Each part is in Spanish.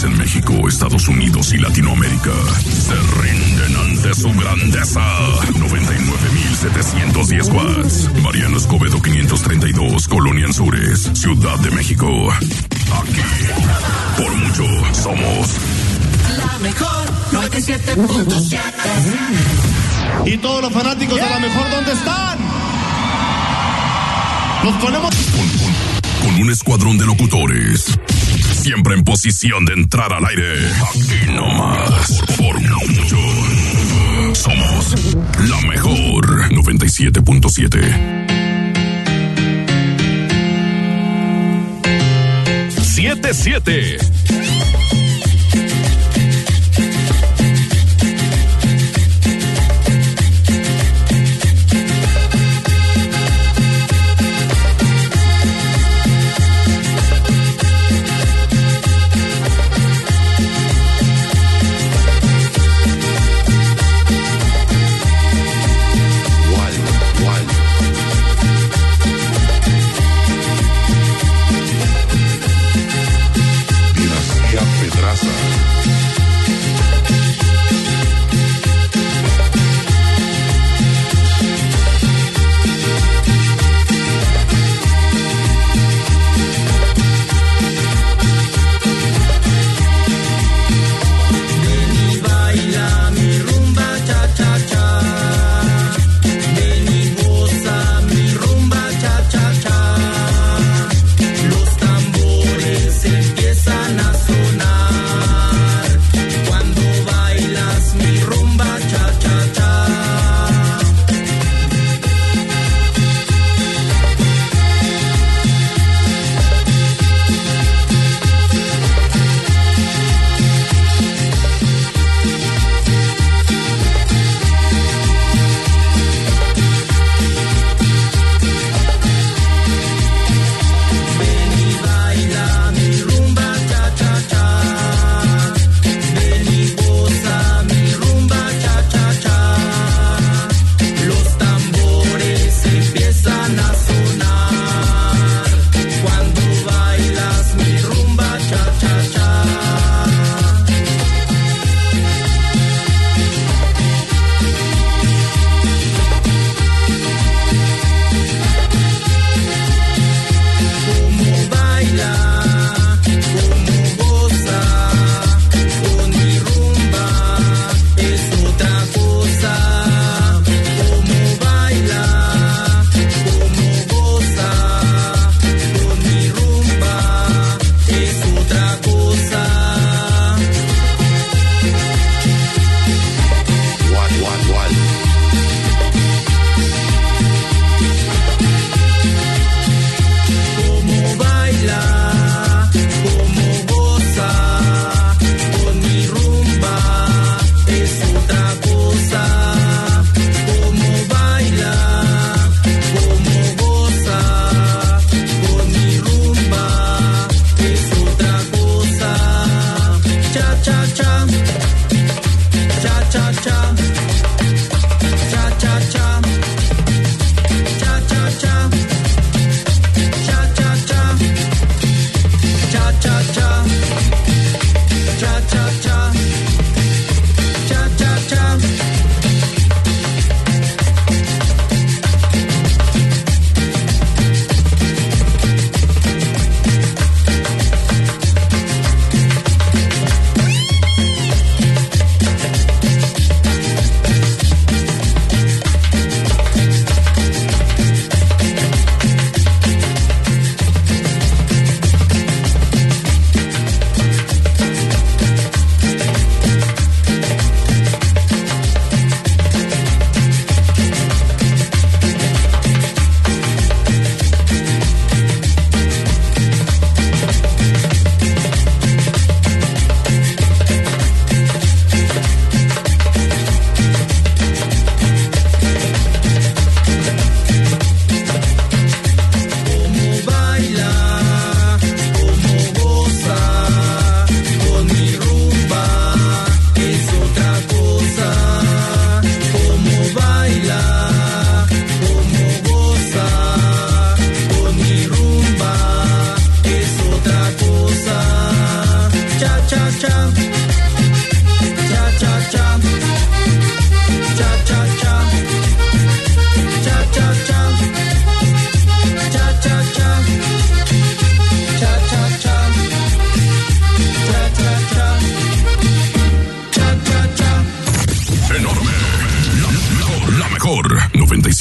país en México, Estados Unidos y Latinoamérica se rinden ante su grandeza. 99,710 watts. Mariano Escobedo 532, Colonia Anzures, Ciudad de México. Aquí, por mucho, somos la mejor 97.7. Y todos los fanáticos de la mejor, ¿dónde están? Nos ponemos con un escuadrón de locutores, siempre en posición de entrar al aire. Aquí nomás, por mucho, somos la mejor 97.7. 77.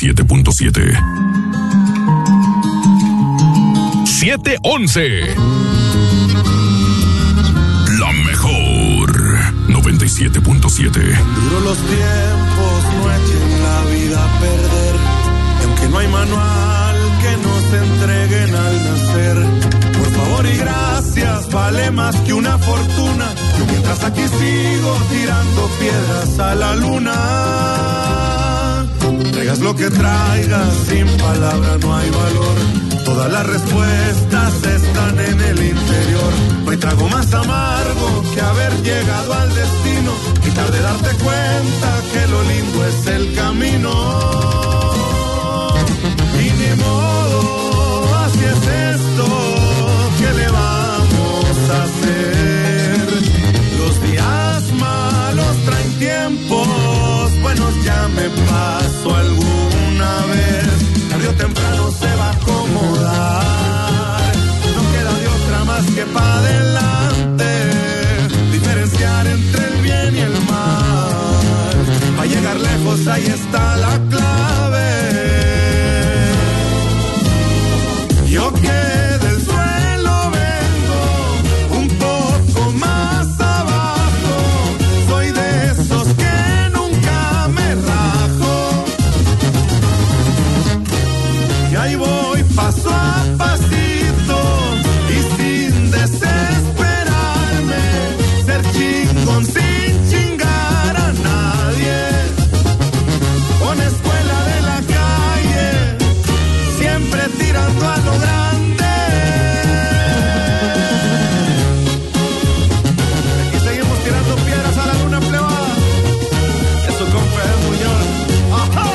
97.7. 7:11. La mejor 97.7. Duro los tiempos, no echen la vida a perder. Y aunque no hay manual que nos entreguen al nacer, por favor y gracias, vale más que una fortuna. Yo mientras aquí sigo tirando piedras a la luna. Traigas lo que traigas, sin palabra no hay valor. Todas las respuestas están en el interior. No hay trago más amargo que haber llegado al destino y tarde darte cuenta que lo lindo es el camino. Y ni modo, así es esto, ¿qué le vamos a hacer? Los días malos traen tiempos buenos, ya me pasó alguna vez. Tarde o temprano se va a acomodar, no queda de otra más que para adelante, diferenciar entre el bien y el mal. Para llegar lejos ahí está la clave. Yo que del suelo vengo un poco más abajo, soy de esos que nunca me rajo. Y ahí voy paso a pasito y sin desesperarme, ser chingón sin chingar a nadie. Con escuela de la calle, siempre tirando a lo grande. Aquí seguimos tirando piedras a la luna plebada. Eso con Pedro Muñoz. ¡Ajá!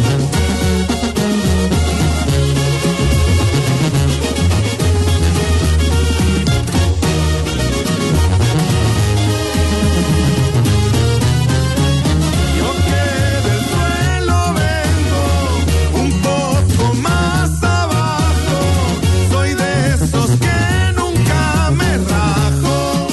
Yo que del suelo vengo un poco más abajo, soy de esos que nunca me rajo.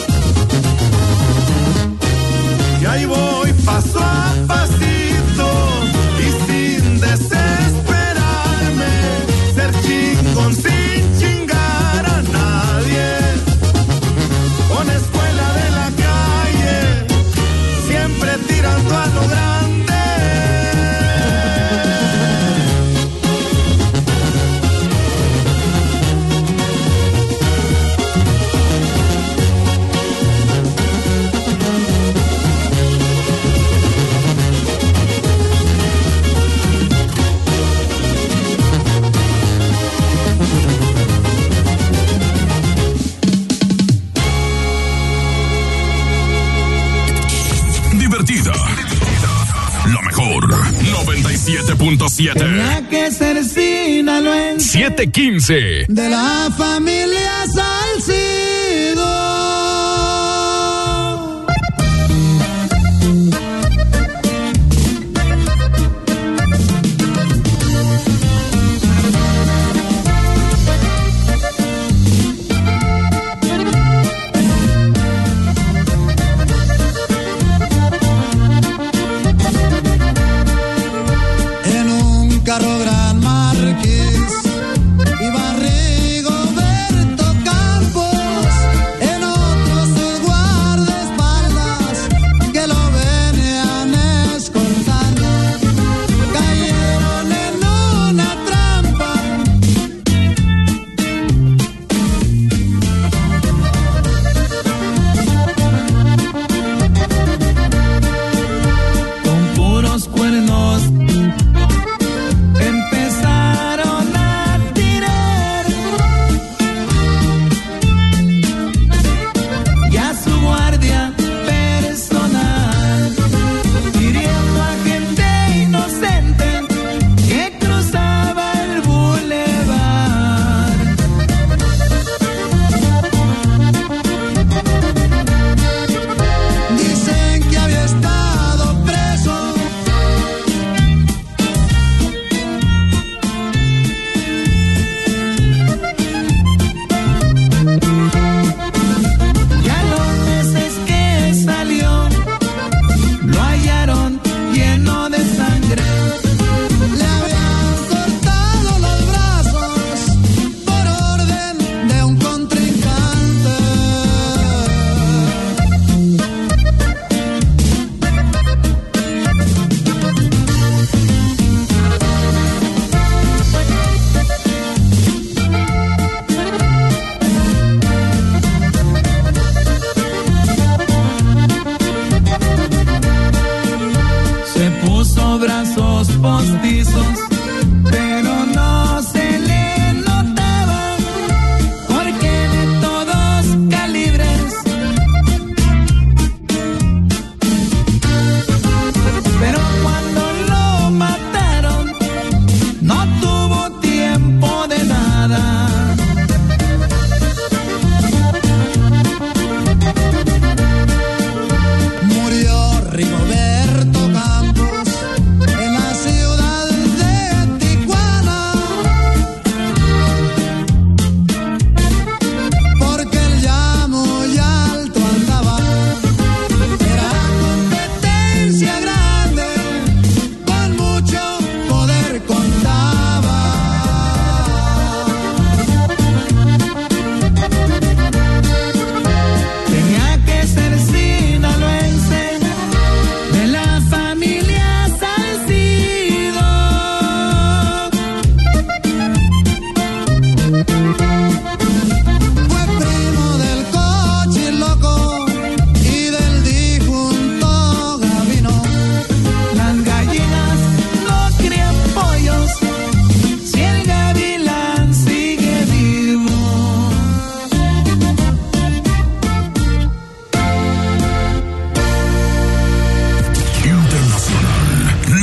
Y ahí voy paso a pasito y sin desesperarme, ser chingón sin chingar a nadie. Con escuela de la calle, siempre tirando a lo grande. Divertida. La mejor 97.7. Tenía que ser sinaloense 7:15. de la familia Salcido. En un carro Gran Marquis iba Rigoberto Campos.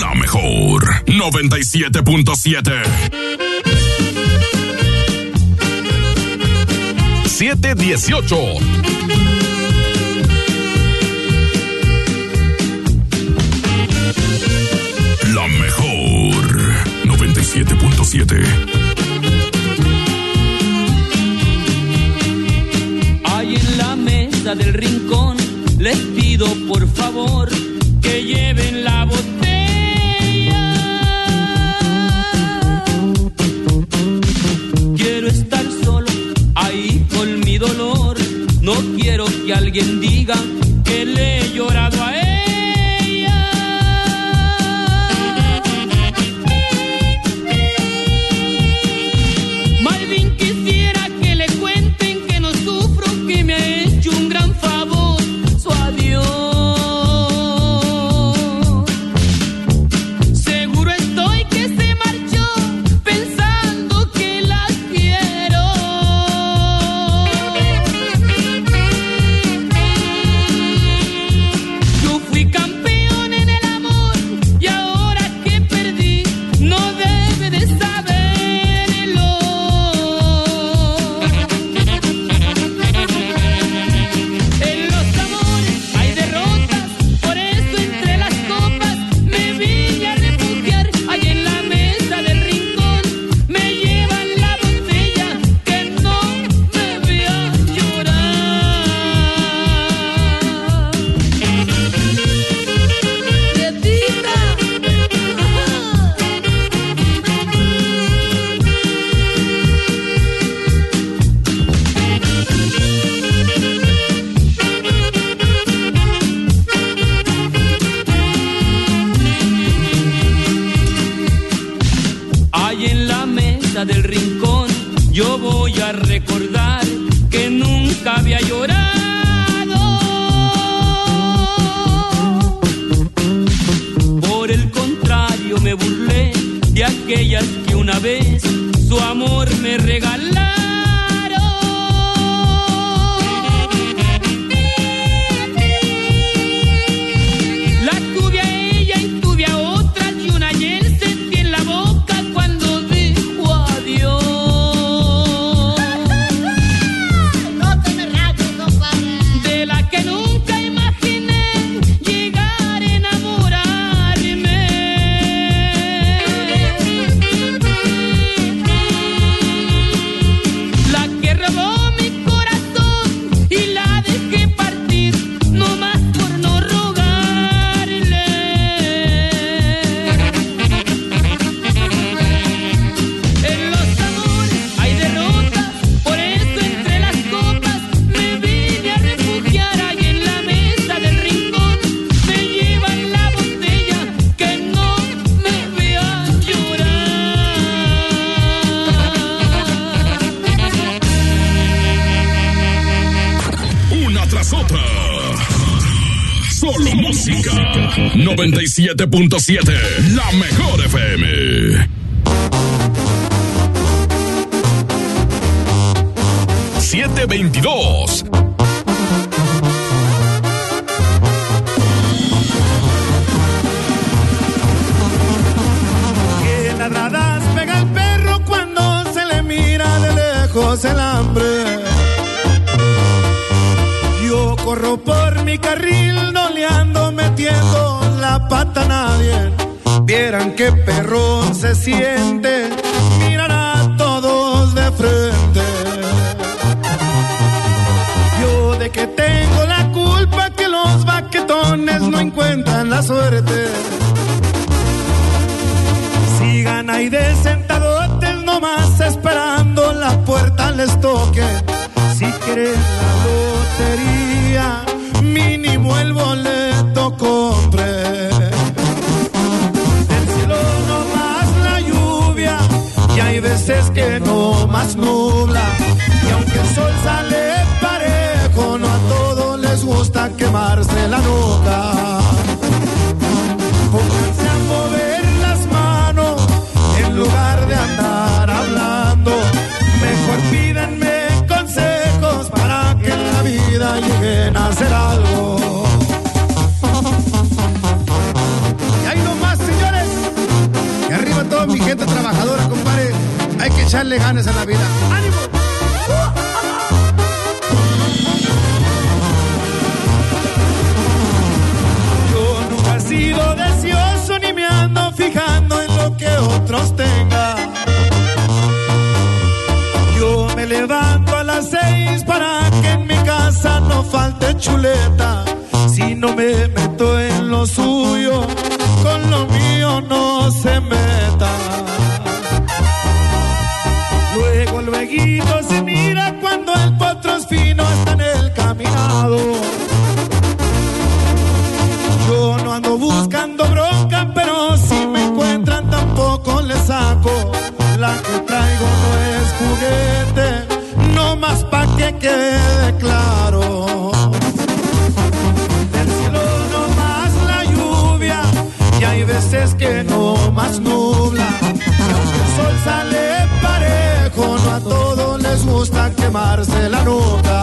La mejor 97.7. 7:18. La mejor 97.7. Ahí en la mesa del rincón les pido por favor que lleven la botella. Quiero estar solo ahí con mi dolor. No quiero que alguien diga que le he llorado a ella. Más bien quisiera que le cuenten que no sufro, que me ha hecho un gran favor su adiós. Seguro estoy que se marchó pensando que la quiero. Yo fui campeón en el amor y ahora que perdí no debe de saberlo. En los amores hay derrotas, por eso entre las copas me vine a refugiar. Allí en la mesa del rincón me llevan la botella que no me vea llorar. Quietita. Ahí en la mesa del rincón yo voy a recordar que nunca había llorado. Por el contrario me burlé de aquellas que una vez su amor me regalaron. La tuve a ella y tuve a otras y una ayer sentí en la boca cuando dijo adiós. No te me rajes, compadre. De la que nunca imaginé llegar a enamorarme. La que robó mi corazón y la dejé partir nomás por no rogarle. En los amores hay derrotas, por eso entre las copas me vine a refugiar. Ahí en la mesa del rincón me llevan la botella que no me vea llorar. Una tras otra. Solo música. 97.7. La mejor FM. 7:22. Que ladradas pega el perro cuando se le mira de lejos el hambre. Yo corro por mi carril, no le ando metiendo la pata a nadie. Vieran qué perro se siente, miran a todos de frente. Yo de que tengo la culpa que los baquetones no encuentran la suerte. Sigan ahí de sentadotes nomás esperando la puerta les toque. Si quieren la lotería, mínimo el boleto compre. Del cielo nomás la lluvia y hay veces que no más nubla. Y aunque el sol sale parejo, no a todos les gusta quemarse la nuca. Pónganse a mover las manos en lugar de andar hablando. Mejor pídanme consejos para que en la vida lleguen a hacer algo. gente trabajadora, compadre. Hay que echarle ganas a la vida. ¡Ánimo! Yo nunca he sido deseoso ni me ando fijando en lo que otros tengan. Yo me levanto a las 6 para que en mi casa no falte chuleta. Si no me meto en lo suyo, con lo mío no se meta. Luego se mira cuando el potro es fino está en el caminado. Yo no ando buscando bronca, pero si me encuentran tampoco le saco. La que traigo no es juguete, no más pa' que quede claro. Del cielo no más la lluvia, y hay veces que no más nubla. Y aunque el sol sale parejo, no a todos les gusta quemarse la nuca.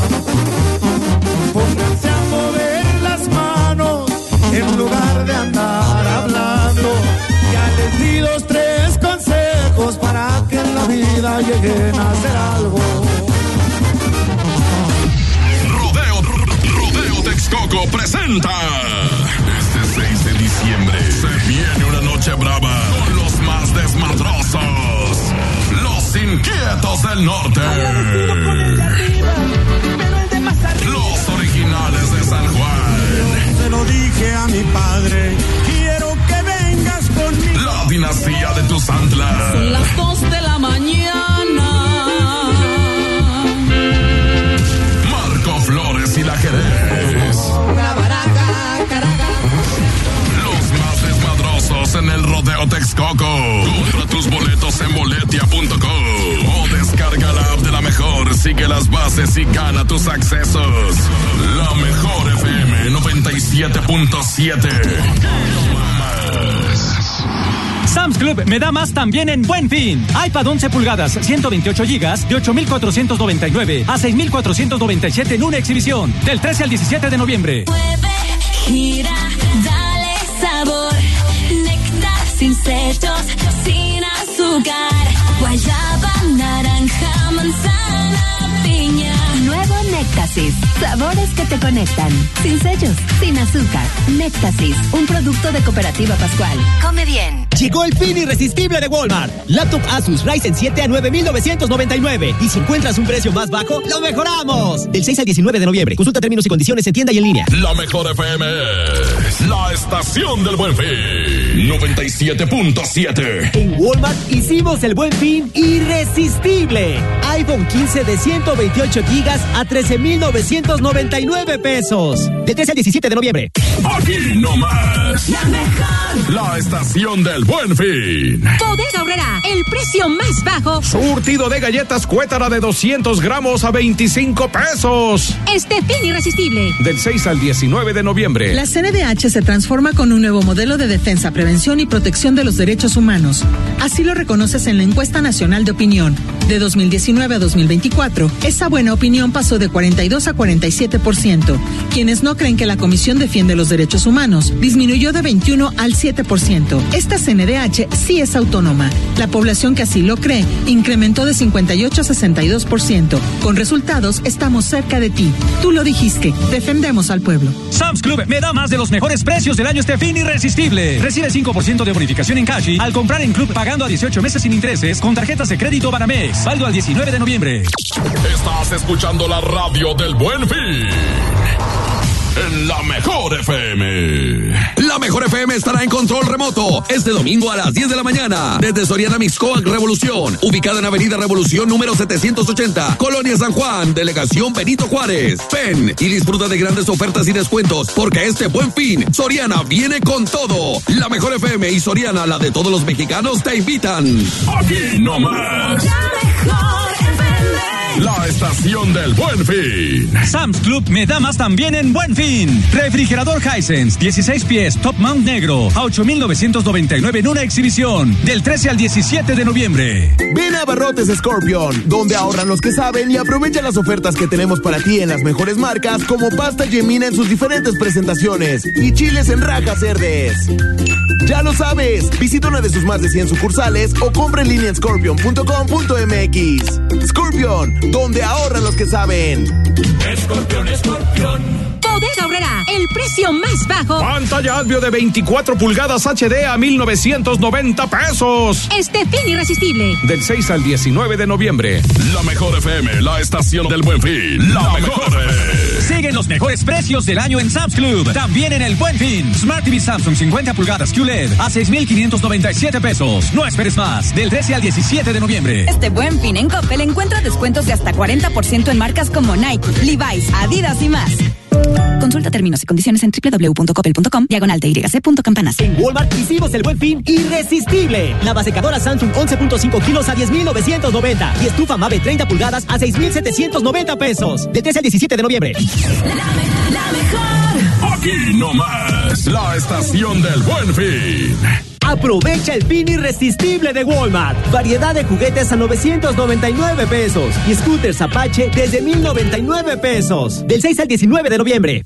Pónganse a mover las manos en lugar de andar hablando. Ya les di 2, 3 consejos para que en la vida lleguen a hacer algo. Rodeo Texcoco presenta este 6 de diciembre. Se viene una noche brava con los más desmadrosos, los inquietos del norte, los originales de San Juan. Se lo dije a mi padre, quiero que vengas conmigo. La dinastía de Tuzantla. Son las 2 de la mañana. Marco Flores y la Jerez. Los más desmadrosos en el Rodeo Texcoco. Compra tus boletos en boletia.com o descarga la app de La Mejor, sigue las bases y gana tus accesos. La Mejor FM 97.7. Sam's Club me da más también en Buen Fin. iPad 11 pulgadas, 128 gigas, de 8,499 a 6,497 en una exhibición. Del 13 al 17 de noviembre. Mueve, gira, dale sabor. Néctar sin sellos, sin azúcar. Guayaba, naranja, manzana, piña. Nuevo Néctasis. Sabores que te conectan. Sin sellos, sin azúcar. Néctasis, un producto de Cooperativa Pascual. Come bien. Llegó el fin irresistible de Walmart. Laptop Asus Ryzen 7 a 9,999. Y si encuentras un precio más bajo, ¡lo mejoramos! Del 6 al 19 de noviembre. Consulta términos y condiciones en tienda y en línea. La Mejor FM es la estación del Buen Fin 97.7. En Walmart hicimos el Buen Fin irresistible. iPhone 15 de 128 gigas a 13,999 pesos. Del 13 al 17 de noviembre. Aquí nomás. La Mejor. La estación del Buen Fin. Bodega Aurrera, el precio más bajo. Surtido de galletas Cuétara de 200 gramos a 25 pesos. Este fin irresistible. Del 6 al 19 de noviembre. La CNDH se transforma con un nuevo modelo de defensa, prevención y protección de los derechos humanos. Así lo reconoces en la encuesta nacional de opinión. De 2019 a 2024, esa buena opinión pasó de 42 a 47%. Quienes no creen que la Comisión defiende los derechos humanos disminuyó de 21 al 7%. Esta CNDH sí es autónoma. La población que así lo cree incrementó de 58 a 62%. Con resultados, estamos cerca de ti. Tú lo dijiste. Defendemos al pueblo. Sam's Club me da más de los mejores precios del año este fin irresistible. Recibe 5% de bonificación en cash al comprar en Club pagando a 18 meses sin intereses con tarjetas de crédito Banamex. Válido al 19 de noviembre. Estás escuchando la radio del Buen Fin. En La Mejor FM. La Mejor FM estará en control remoto este domingo a las 10 de la mañana desde Soriana Mixcoac Revolución, ubicada en Avenida Revolución número 780, Colonia San Juan, Delegación Benito Juárez. Ven y disfruta de grandes ofertas y descuentos porque este Buen Fin Soriana viene con todo. La Mejor FM y Soriana, la de todos los mexicanos, te invitan. Aquí nomás. La Mejor FM. La estación del Buen Fin. Sam's Club me da más también en Buen Fin. Refrigerador Hisense, 16 pies, Top Mount negro, a 8,999 en una exhibición, del 13 al 17 de noviembre. Ven a Abarrotes Scorpion, donde ahorran los que saben y aprovecha las ofertas que tenemos para ti en las mejores marcas, como pasta Gemina en sus diferentes presentaciones y chiles en rajas verdes. Ya lo sabes, visita una de sus más de 100 sucursales o compra en línea en scorpion.com.mx. Scorpion, donde ahorran los que saben. Escorpión, escorpión. Bodega Aurrera, el precio más bajo. Pantalla Advio de 24 pulgadas HD a 1,990 pesos. Fin irresistible. Del 6 al 19 de noviembre. La mejor FM, la estación del Buen Fin. La mejor. Siguen los mejores precios del año en Sam's Club. También en el Buen Fin. Smart TV Samsung 50 pulgadas QLED a 6,597 pesos. No esperes más. Del 13 al 17 de noviembre. Este Buen Fin en Coppel encuentra descuentos de hasta 40% en marcas como Nike, Levi's, Adidas y más. Consulta términos y condiciones en www.coppel.com/TYC.campanas. En Walmart hicimos el Buen Fin irresistible. Lava secadora Samsung 11.5 kilos a 10,990 y estufa Mave 30 pulgadas a 6,790 pesos. Del 13 al 17 de noviembre. La mejor. Aquí nomás, la estación del Buen Fin. Aprovecha el fin irresistible de Walmart. Variedad de juguetes a 999 pesos y scooters Apache desde 1,099 pesos. Del 6 al 19 de noviembre.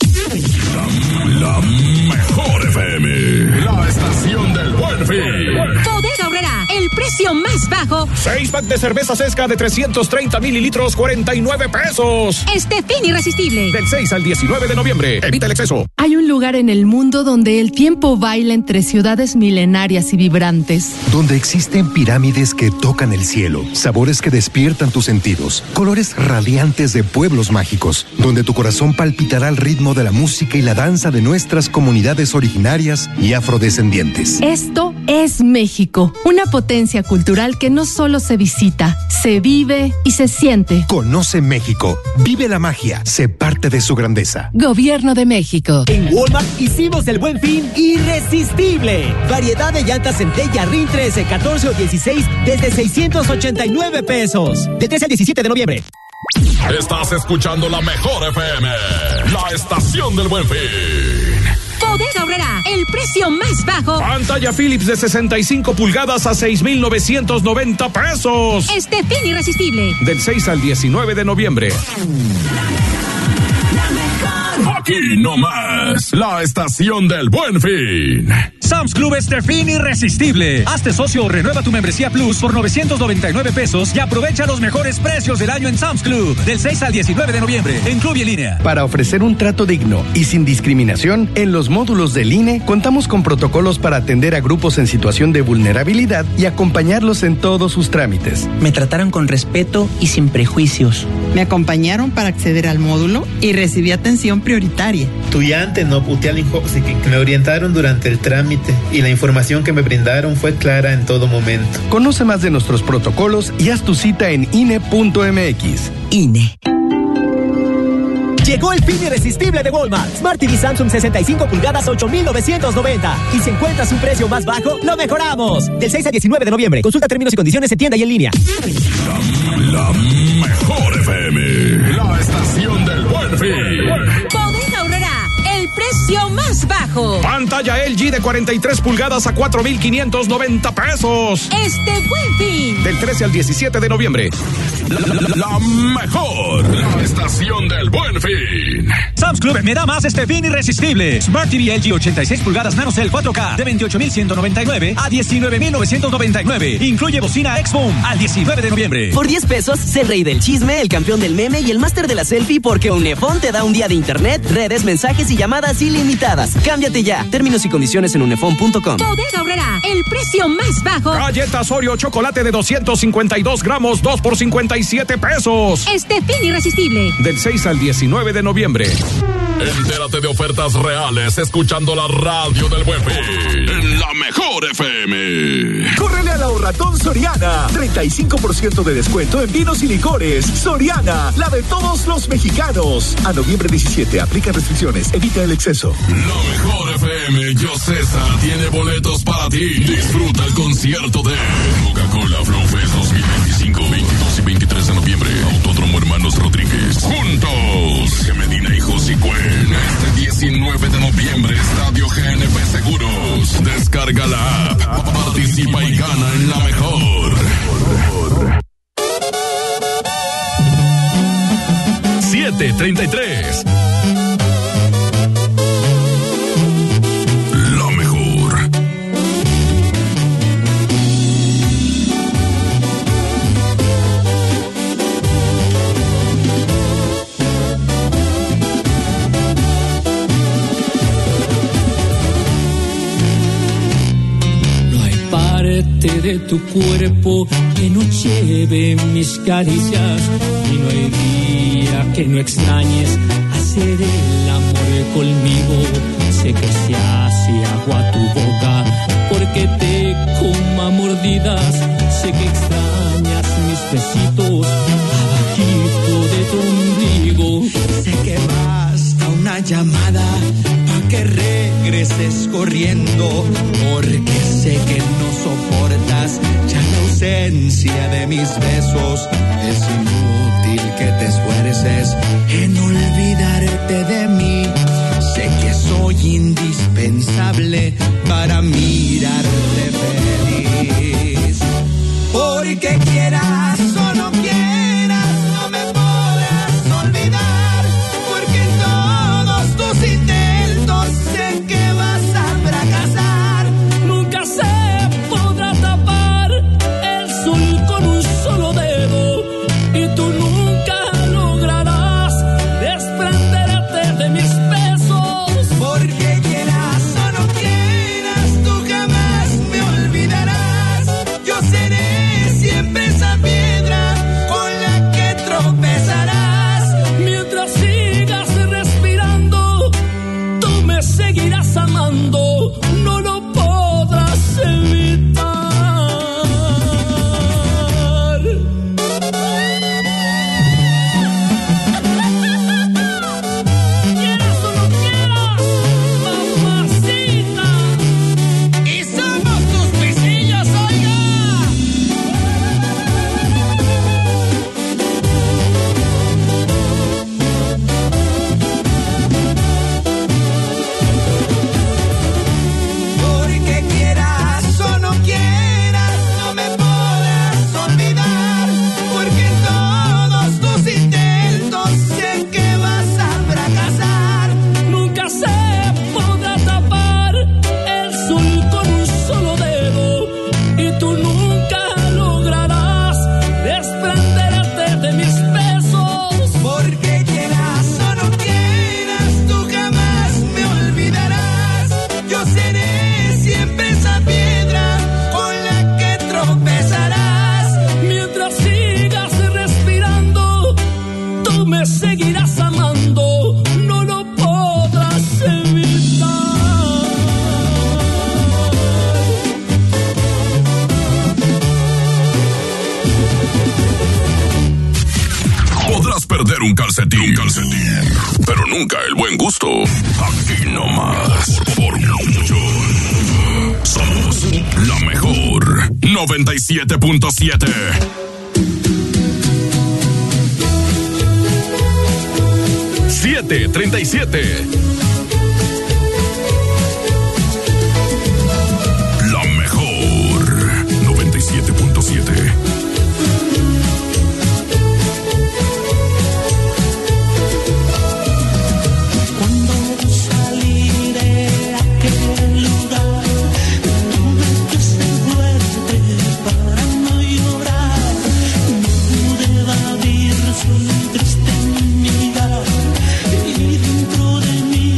La mejor FM, la estación del Buen Fin. Bodega Aurrera, el precio más bajo. 6 pack de cerveza Sesca de 330 mililitros, 49 pesos. Fin irresistible. Del 6 al 19 de noviembre. Evita el exceso. Hay un lugar en el mundo donde el tiempo baila entre ciudades milenarias y vibrantes. Donde existen pirámides que tocan el cielo, sabores que despiertan tus sentidos, colores radiantes de pueblos mágicos, donde tu corazón palpitará al ritmo de la música y la danza de nuestras comunidades originarias y afrodescendientes. Esto es México, una potencia cultural que no solo se visita, se vive y se siente. Conoce México, vive la magia, sé parte de su grandeza. Gobierno de México. En Walmart hicimos el Buen Fin irresistible. Variedad de llantas Centella RIN 13, 14 o 16 desde 689 pesos. Del 13 al 17 de noviembre. Estás escuchando la mejor FM, la estación del Buen Fin. Bodega Aurrera, el precio más bajo. Pantalla Philips de 65 pulgadas a 6,990 pesos. Fin irresistible. Del 6 al 19 de noviembre. Aquí nomás, la estación del Buen Fin. Sam's Club fin irresistible. Hazte socio o renueva tu membresía Plus por 999 pesos y aprovecha los mejores precios del año en Sam's Club. Del 6 al 19 de noviembre, en Club y en línea. Para ofrecer un trato digno y sin discriminación, en los módulos del INE contamos con protocolos para atender a grupos en situación de vulnerabilidad y acompañarlos en todos sus trámites. Me trataron con respeto y sin prejuicios. Me acompañaron para acceder al módulo y recibí atención prioritaria. Estudiante no Utialin Hoxiki, me orientaron durante el trámite y la información que me brindaron fue clara en todo momento. Conoce más de nuestros protocolos y haz tu cita en INE.mx. INE. Llegó el fin irresistible de Walmart. Smart TV Samsung 65 pulgadas, 8,990. Y si encuentras un precio más bajo, lo mejoramos. Del 6 al 19 de noviembre. Consulta términos y condiciones en tienda y en línea. La mejor FM, la estación del Buen Fin. Bodega Aurrera, el precio más bajo. Pantalla LG de 43 pulgadas a 4,590 pesos. Buen Fin. Del 13 al 17 de noviembre. La mejor, la estación del Buen Fin. Sam's Club me da más fin irresistible. Smart TV LG 86 pulgadas NanoCell 4K de 28,199 a 19,999. Incluye bocina X-Boom al 19 de noviembre. Por 10 pesos, sé el rey del chisme, el campeón del meme y el máster de la selfie, porque Unefón te da un día de internet, redes, mensajes y llamadas ilimitadas. Cámbiate ya. Términos y condiciones en unefón.com. Bodega Aurrera, el precio más bajo. Galletas Oreo chocolate de 252 gramos, 2 por 57 pesos. Fin irresistible. Del 6 al 19 de noviembre. Entérate de ofertas reales escuchando la radio del Buen Fin en la mejor FM. ¡Córrele a la Ahorratón Soriana! 35% de descuento en vinos y licores. Soriana, la de todos los mexicanos. A noviembre 17, aplica restricciones, evita el exceso. La mejor FM, Yo César, tiene boletos para ti. Disfruta el concierto de Coca-Cola Flow Fest 2025, 22 y 23 de noviembre. Autódromo Hermanos Rodríguez. Juntos, Jorge Medina y José Cuen. Este 19 de noviembre, Estadio GNP Seguros. Descarga la app, participa y gana en la mejor. 7:33. La mejor. De tu cuerpo que no lleve mis caricias y no hay día que no extrañes hacer el amor conmigo. Sé que se hace agua tu boca porque te coma mordidas. Sé que extrañas mis besitos abajito de tu ombligo. Sé que basta una llamada pa' que regreses corriendo, porque sé que no soportas ya la ausencia de mis besos. Es inútil que te esfuerces en olvidarte de mí. Sé que soy indispensable para mirarte feliz. Porque quieras o no quieras, no me podrás olvidar. Porque en todos tus intentos sé que vas a fracasar. Nunca se podrá tapar el sol con un solo dedo y tú nunca lograrás desprenderte de mis besos. Porque quieras o no quieras, tú jamás me olvidarás. Yo seré siempre esa piedra con la que tropezarás. Mientras sigas respirando, tú me seguirás amando. No lo podrás evitar. Quieras o no quieras, mamacita. Y somos tus pisillos, oiga. Porque quieras o no quieras, no me podrás olvidar. Porque en todos tus intentos sé que vas a fracasar. Nunca se podrá tapar el sol con un solo dedo y tú nunca lograrás desprenderte de mis besos. Porque quieras o no quieras, tú jamás me olvidarás. Yo seré siempre esa piedra con la que tropezarás. Mientras sigas respirando, tú me seguirás amando. No lo podrás evitar. Podrás perder un calcetín, pero nunca el buen gusto. Aquí nomás, por mucho. Somos la mejor 97.7. 7:37. La mejor 97.7. Cuando salí de aquel lugar, tuve que ser fuerte para no llorar. No pude evadir su triste mirar y dentro de mí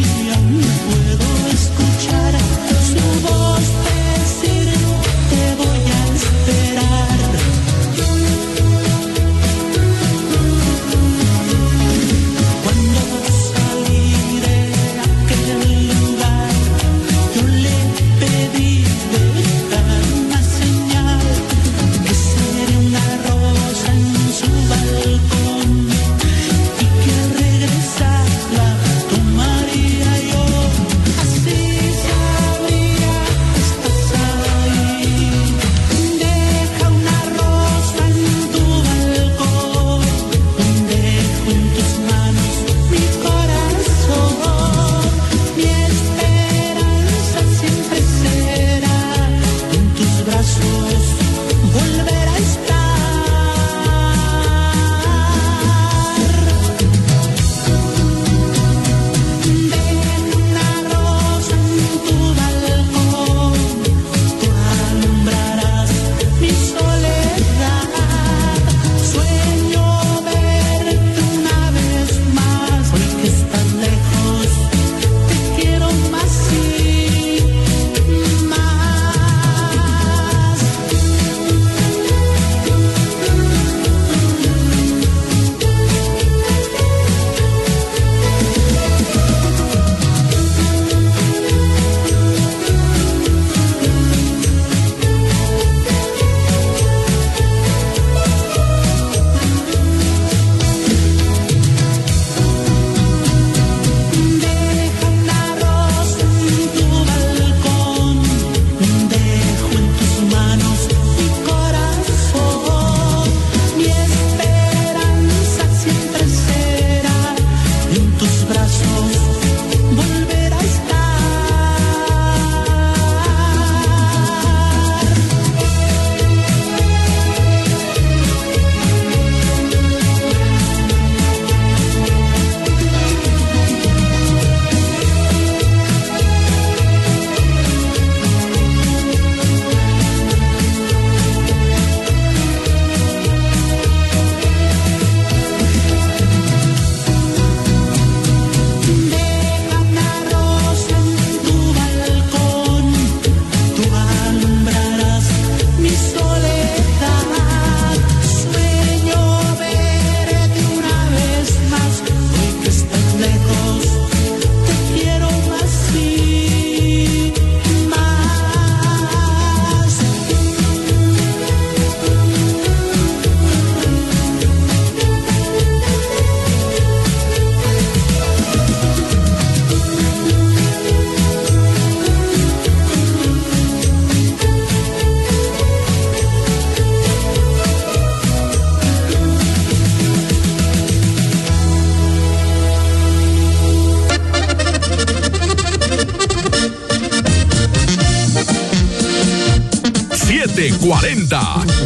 740.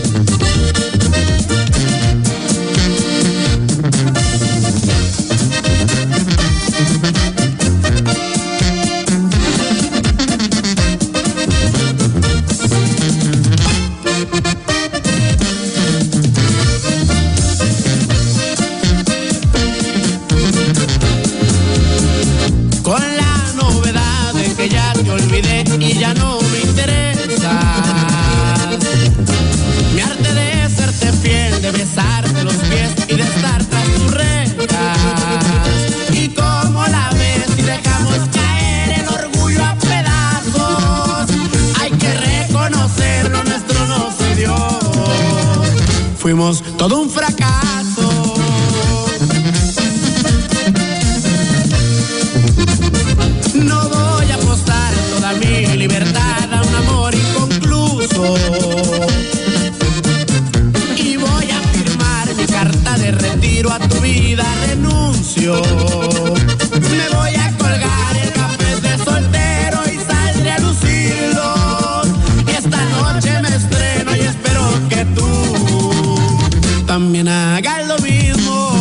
Con la novedad de que ya te olvidé y ya no me interesa. Me harté de serte fiel, de besarte los pies y de estar tras tus rejas. Y como la ves y dejamos caer el orgullo a pedazos, hay que reconocer lo nuestro no se dio. Fuimos todo un fracaso. No voy a apostar toda mi libertad a un amor inconcluso. Y voy a firmar mi carta de retiro, a tu vida renuncio. Me voy a colgar el café de soltero y saldré a lucirlo. Y esta noche me estreno y espero que tú también hagas lo mismo.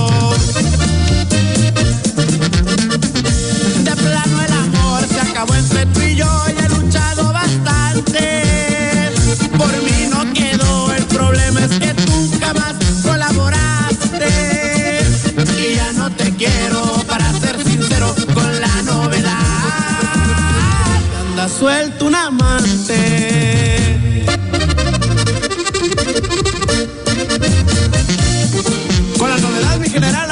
De plano el amor se acabó entre tú y yo y he luchado bastante. Por mí no quedó, el problema es que tú jamás colaboraste. Y ya no te quiero, para ser sincero, con la novedad. Anda suelto un amante. Con la novedad, mi generala.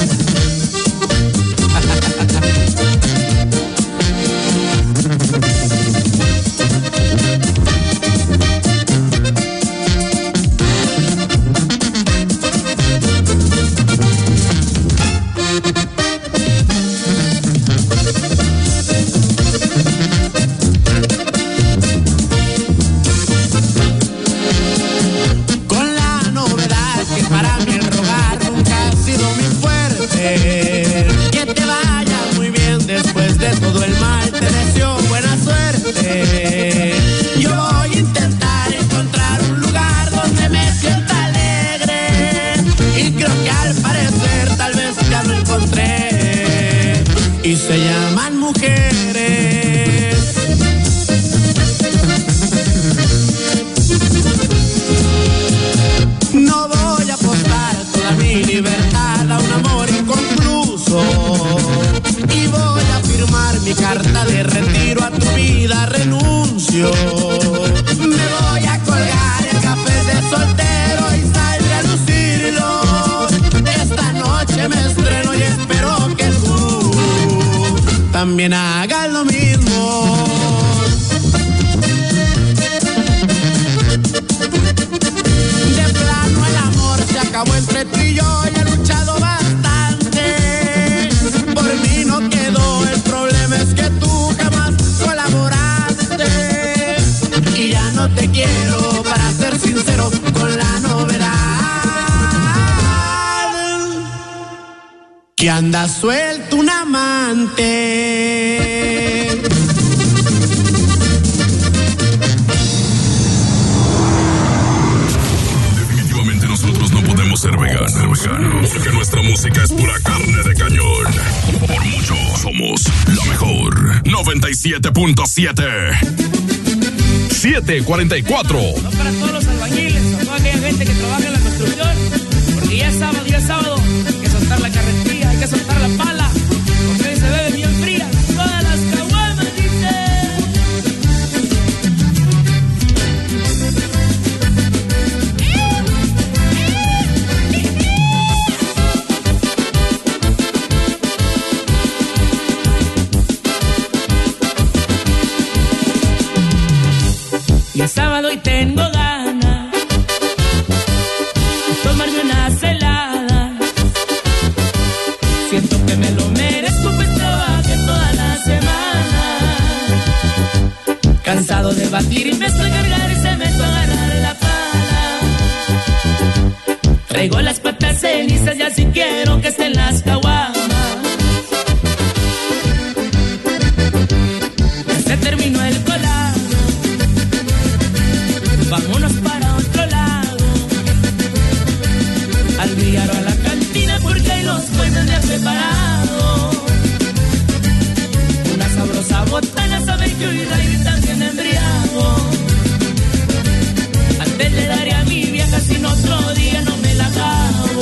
Con la novedad que para mí el rogar nunca ha sido mi fuerte. Que te vaya muy bien después de todo el mal, te deseo buena suerte. Yo voy a intentar encontrar un lugar donde me sienta alegre. Y creo que al parecer tal vez ya lo encontré. Y se llaman mujeres. No voy a apostar toda mi libertad a un amor inconcluso. Y voy a firmar mi carta de retiro, a tu vida renuncio. Me voy a colgar el café de soltero y saldré a lucirlo. Esta noche me estreno y espero que tú también hagas lo mismo. De plano el amor se acabó entre tú y yo y he luchado bastante. Por mí no quedó, el problema es que tú jamás colaboraste. Y ya no te quiero, para ser sincero, con la novedad que anda suelto un amante. Definitivamente nosotros no podemos ser veganos, porque nuestra música es pura carne de cañón. Por mucho somos la mejor. 97.7. 744. No para todos los albañiles, a toda aquella gente que trabaja en la construcción, porque ya es sábado, hay que soltar la carretilla, hay que soltar la pala, porque hoy se bebe bien fría, todas las caguamas, y es sábado y tengo ganas de tomarme una celada. Siento que me lo merezco, pues trabajé toda la semana. Cansado de batir y me estoy cargar y se me fue a agarrar la pala. Traigo las patas cenizas y así quiero que estén las caguamas. Ya se terminó el colado. vámonos para otro lado, al billar o a la cantina, porque ahí los jueces ya preparado. Una sabrosa botana, sabe que hoy rey también embriago. Antes le daré a mi vieja, sin otro día no me la acabo.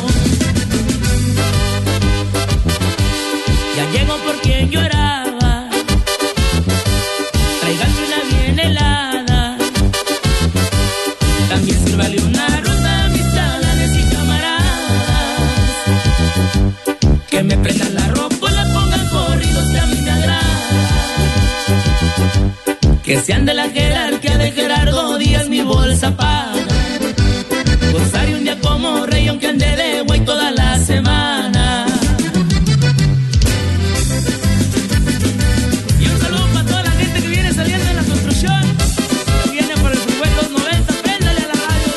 Ya llego por quien lloraba, tráiganme una bien helada. También sírvale una ronda a mis chalanes y camaradas. Que me prendan la ropa, la pongan corridos que a mí me agrada. Que sean de la jerarquía de Gerardo Díaz, mi bolsa paga. Gozaré un día como rey, aunque ande de güey toda la semana. Y un saludo para toda la gente que viene saliendo de la construcción, que viene por el fútbol 290, préndale a la radio,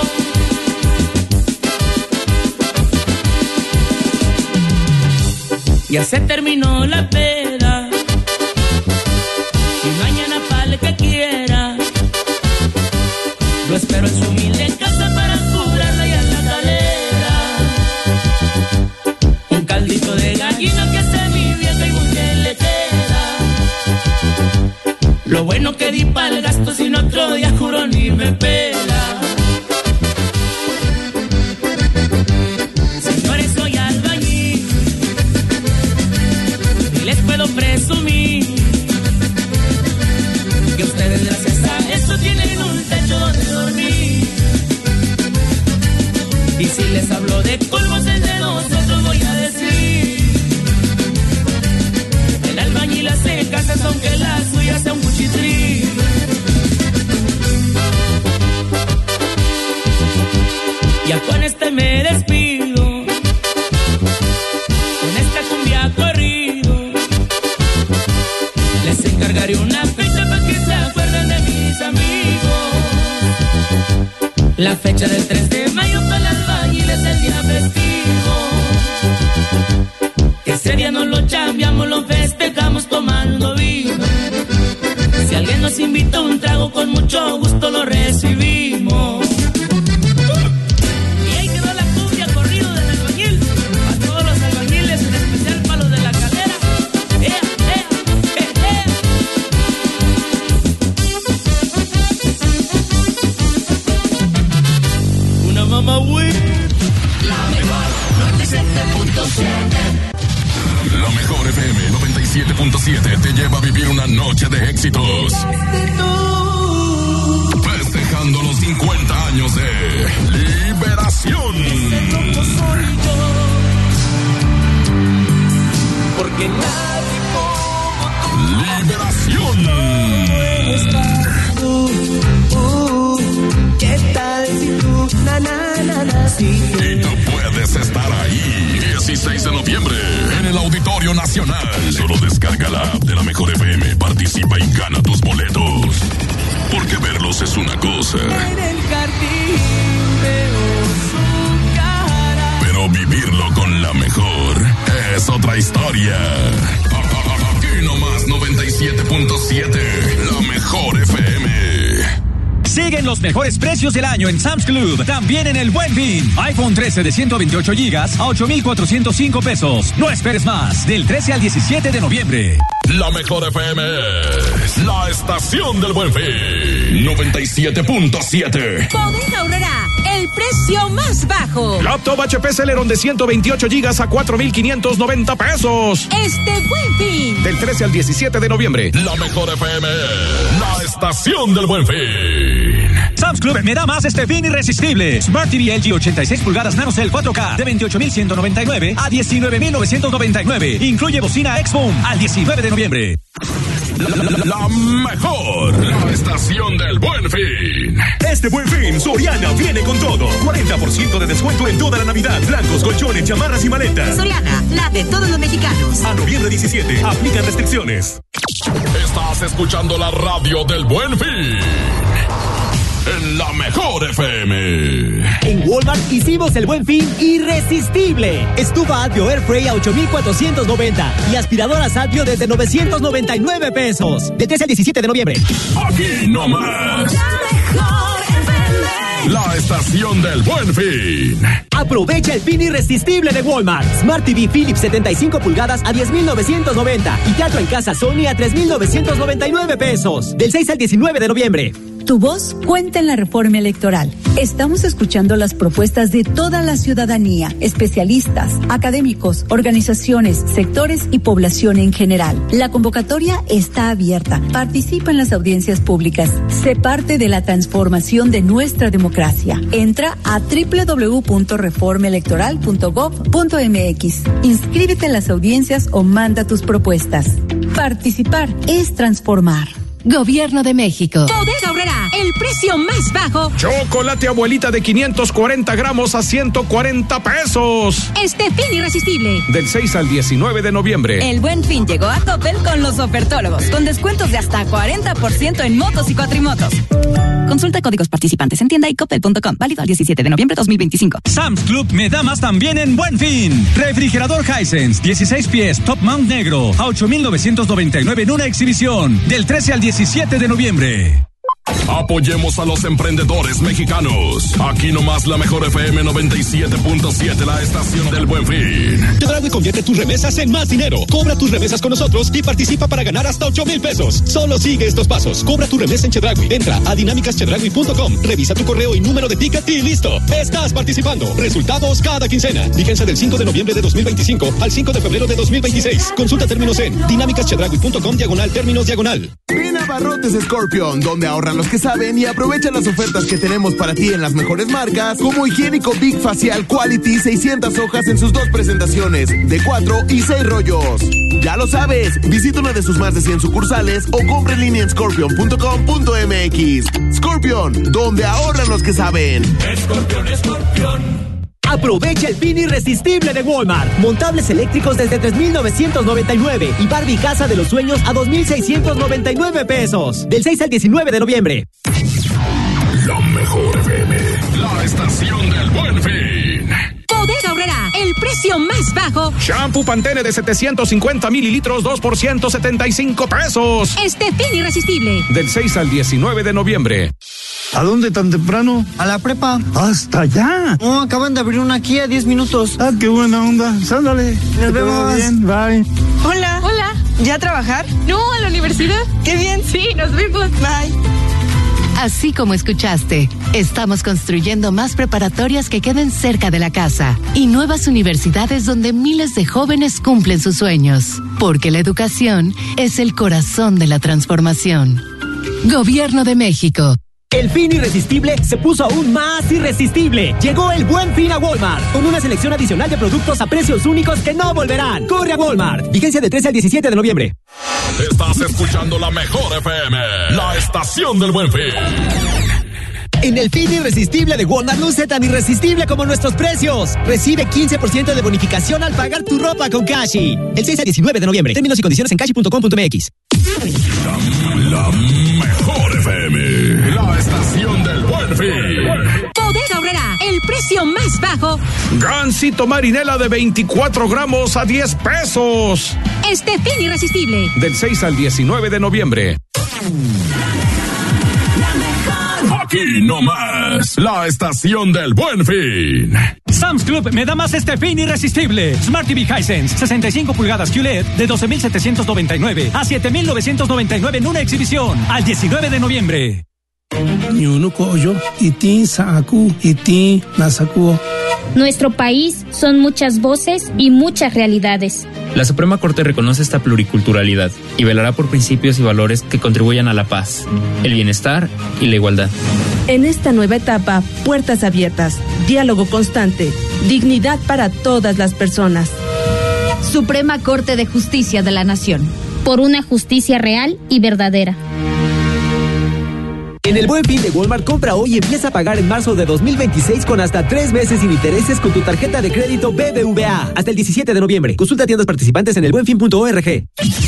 viejo. Ya se terminó la peda, y mañana pa'l que quiera. Lo espero en su humilde casa para curarla y a la galera. Un caldito de gallina que hace mi vieja y un que le queda. Lo bueno que di pa'l gasto, sin otro día juro ni me pela. Señores, soy albañil y les puedo presumir que ustedes gracias a eso tienen un techo donde dormir. Y si les hablo de colmos el de nosotros voy a decir: el albañil hace casas aunque la suya sea un cuchitril. Ya con este me despido, con esta cumbia corrido. Les encargaré una fecha para que se acuerden de mis amigos. La fecha del 3 de mayo para el albañil es el día festivo. Ese día no lo chambeamos, lo festejamos tomando vino. Si alguien nos invita a un trago, con mucho gusto lo recibimos. Y ahí quedó la cumbia corrido del albañil. A todos los albañiles, en especial para los de la calera. ¡Ea, ea, ea! Una mamá güey. La mejor 97.7. La mejor FM 97.7 te lleva a vivir una noche de éxitos. Festejando los 50 años de Liberación. Porque nadie como Liberación. ¿Qué tal si tú, na, na, na, na, sí? Y tú puedes estar ahí 16 de noviembre en el Auditorio Nacional. Solo descarga la app de la Mejor FM, participa y gana tus boletos. Porque verlos es una cosa, En el jardín veo su cara. pero vivirlo con la mejor es otra historia. Aquí nomás 97.7, la Mejor FM. Siguen los mejores precios del año en Sam's Club. También en el Buen Fin. iPhone 13 de 128 gigas a 8,405 pesos. No esperes más. Del 13 al 17 de noviembre. La Mejor FM es la estación del Buen Fin. 97.7. Bodega Aurrera, el precio más bajo. Laptop HP Celeron de 128 gigas a 4,590 pesos. Este Buen Fin. Del 13 al 17 de noviembre. La Mejor FM, la estación del Buen Fin. Sam's Club me da más este fin irresistible. Smart TV LG 86 pulgadas NanoCell 4K de 28,199 a 19,999. Incluye bocina X-Boom al 19 de noviembre. La mejor, la estación del Buen Fin. Este Buen Fin, Soriana viene con todo. 40% de descuento en toda la Navidad. Blancos, colchones, chamarras y maletas. Soriana, la de todos los mexicanos. A noviembre 17, aplican restricciones. Estás escuchando la radio del Buen Fin. En la Mejor FM. En Walmart hicimos el Buen Fin irresistible. Estufa Advio Airfryer a 8,490 y aspiradoras Advio desde 999 pesos. Del 13 al 17 de noviembre. Aquí nomás. La mejor. La estación del Buen Fin. Aprovecha el fin irresistible de Walmart. Smart TV Philips 75 pulgadas a 10,990 y teatro en casa Sony a 3,999 pesos. Del 6 al 19 de noviembre. Tu voz cuenta en la reforma electoral. Estamos escuchando las propuestas de toda la ciudadanía, especialistas, académicos, organizaciones, sectores y población en general. La convocatoria está abierta. Participa en las audiencias públicas. Sé parte de la transformación de nuestra democracia. Entra a www.reformaelectoral.gov.mx. Inscríbete en las audiencias o manda tus propuestas. Participar es transformar. Gobierno de México. Bodega Aurrera, el precio más bajo. Chocolate abuelita de 540 gramos a 140 pesos. Este fin irresistible. Del 6 al 19 de noviembre. El Buen Fin llegó a Coppel con los ofertólogos, con descuentos de hasta 40% en motos y cuatrimotos. Consulta códigos participantes en tienda y coppel.com. Válido al 17 de noviembre de 2025. Sam's Club me da más también en Buen Fin. Refrigerador Hisense, 16 pies, Top Mount negro, a 8,999 en una exhibición. Del 13 al 17 de noviembre. Apoyemos a los emprendedores mexicanos. Aquí nomás la mejor FM 97.7, la estación del Buen Fin. Chedraui convierte tus remesas en más dinero. Cobra tus remesas con nosotros y participa para ganar hasta 8,000 pesos. Solo sigue estos pasos. Cobra tu remesa en Chedraui. Entra a dinámicaschedraui.com. Revisa tu correo y número de ticket y listo. Estás participando. Resultados cada quincena. Vigencia del 5 de noviembre de 2025 al 5 de febrero de 2026. Consulta términos en dinámicaschedraui.com/términos/. Ven a Barrotes Scorpion, donde ahorran los que saben y aprovecha las ofertas que tenemos para ti en las mejores marcas, como higiénico Big Facial Quality 600 hojas en sus dos presentaciones, de 4 y 6 rollos. Ya lo sabes, visita una de sus más de 100 sucursales o compra en línea en scorpion.com.mx. Scorpion, donde ahorran los que saben. Escorpión, escorpión. Aprovecha el fin irresistible de Walmart. Montables eléctricos desde 3,999 y Barbie Casa de los Sueños a 2,699 pesos. Del 6 al 19 de noviembre. La mejor FM, la estación del Buen Fin. Bodega Aurrera, el precio más bajo. Shampoo Pantene de 750 mililitros, 2 por 175 pesos. Este fin irresistible. Del 6 al 19 de noviembre. ¿A dónde tan temprano? A la prepa. ¿Hasta allá? No, acaban de abrir una aquí a 10 minutos. Ah, qué buena onda. Sándale. Nos vemos. Bien, bye. Hola. Hola. ¿Ya a trabajar? No, a la universidad. Qué bien. Sí, nos vemos. Bye. Así como escuchaste, estamos construyendo más preparatorias que queden cerca de la casa y nuevas universidades donde miles de jóvenes cumplen sus sueños, porque la educación es el corazón de la transformación. Gobierno de México. El fin irresistible se puso aún más irresistible. Llegó el Buen Fin a Walmart, con una selección adicional de productos a precios únicos que no volverán. Corre a Walmart. Vigencia del 13 al 17 de noviembre. Estás escuchando la mejor FM, la estación del Buen Fin. En el fin irresistible de Walmart, luce tan irresistible como nuestros precios. Recibe 15% de bonificación al pagar tu ropa con Cashi. El 6 al 19 de noviembre. Términos y condiciones en cashi.com.mx. La mejor FM, la estación del Buen Fin. Bodega Aurrera, el precio más bajo. Gansito marinela de 24 gramos a 10 pesos. Este fin irresistible. Del 6 al 19 de noviembre. Aquí nomás, la estación del Buen Fin. Sam's Club me da más este fin irresistible. Smart TV Hisense, 65 pulgadas QLED de 12,799 a 7,999 en una exhibición. Al 19 de noviembre. Nuestro país son muchas voces y muchas realidades. La Suprema Corte reconoce esta pluriculturalidad y velará por principios y valores que contribuyan a la paz, el bienestar y la igualdad. En esta nueva etapa, puertas abiertas, diálogo constante, dignidad para todas las personas. Suprema Corte de Justicia de la Nación. Por una justicia real y verdadera. En el Buen Fin de Walmart, compra hoy y empieza a pagar en marzo de 2026 con hasta 3 meses sin intereses con tu tarjeta de crédito BBVA. Hasta el 17 de noviembre. Consulta tiendas participantes en elbuenfin.org.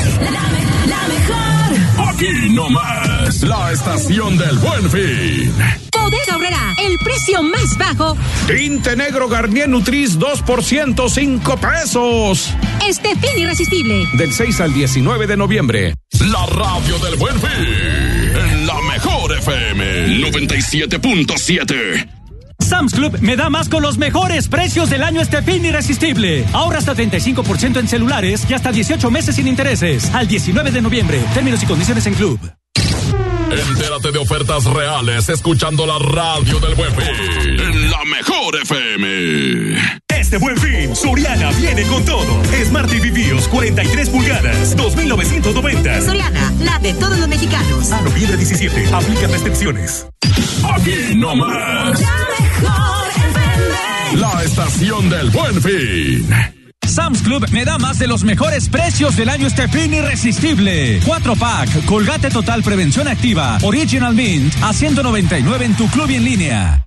Aquí nomás, la estación del Buen Fin. Bodega Aurrera, el precio más bajo. Tinte negro Garnier Nutris 2 por 105 pesos. Este fin irresistible. Del 6 al 19 de noviembre. La radio del Buen Fin. En la mejor FM. FM 97.7. Sam's Club me da más con los mejores precios del año este fin irresistible. Ahora hasta 35% en celulares y hasta 18 meses sin intereses. Al 19 de noviembre. Términos y condiciones en Club. Entérate de ofertas reales escuchando la radio del Buen Fin en la mejor FM. Este Buen Fin, Soriana viene con todo. Smart TV BIOS 43 pulgadas, 2,990. Soriana, la de todos los mexicanos. A noviembre 17, aplica restricciones. Aquí nomás. La mejor FM. La estación del Buen Fin. Sam's Club me da más de los mejores precios del año este fin irresistible. 4-pack, Colgate Total Prevención Activa, Original Mint, a $199 en tu club y en línea.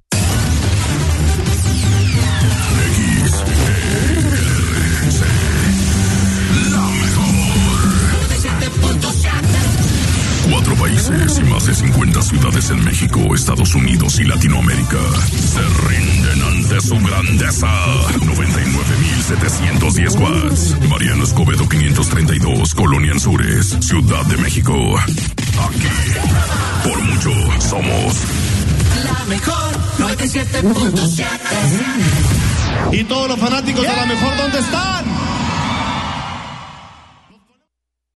Cuatro países y más de 50 ciudades en México, Estados Unidos y Latinoamérica se rinden ante su grandeza. 99,710 watts. Mariano Escobedo 532, Colonia Anzures, Ciudad de México. Aquí, por mucho, somos la mejor 97.7. Y todos los fanáticos de la mejor, ¿dónde están?